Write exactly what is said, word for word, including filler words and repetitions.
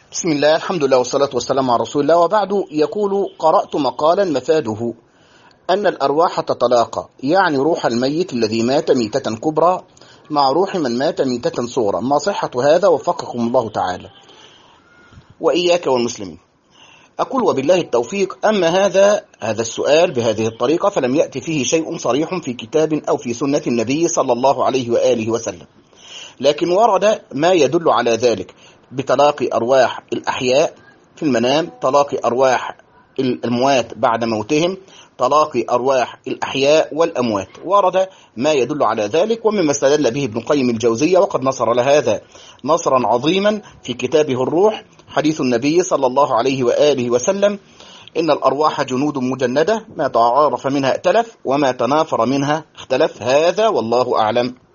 بسم الله، الحمد لله والصلاة والسلام على رسول الله، وبعد. يقول: قرأت مقالا مفاده أن الأرواح تتلاقى، يعني روح الميت الذي مات ميتة كبرى مع روح من مات ميتة صغرى. ما صحة هذا؟ وفقكم الله تعالى وإياك والمسلمين. أقول: وبالله التوفيق. أما هذا هذا السؤال بهذه الطريقة فلم يأتي فيه شيء صريح في كتاب أو في سنة النبي صلى الله عليه وآله وسلم، لكن ورد ما يدل على ذلك بتلاقي أرواح الأحياء في المنام، تلاقي أرواح الأموات بعد موتهم، تلاقي أرواح الأحياء والأموات. ورد ما يدل على ذلك، ومما استدل به ابن القيم الجوزية، وقد نصر لهذا نصرا عظيما في كتابه الروح، حديث النبي صلى الله عليه وآله وسلم: إن الأرواح جنود مجندة، ما تعارف منها ائتلف وما تنافر منها اختلف. هذا والله أعلم.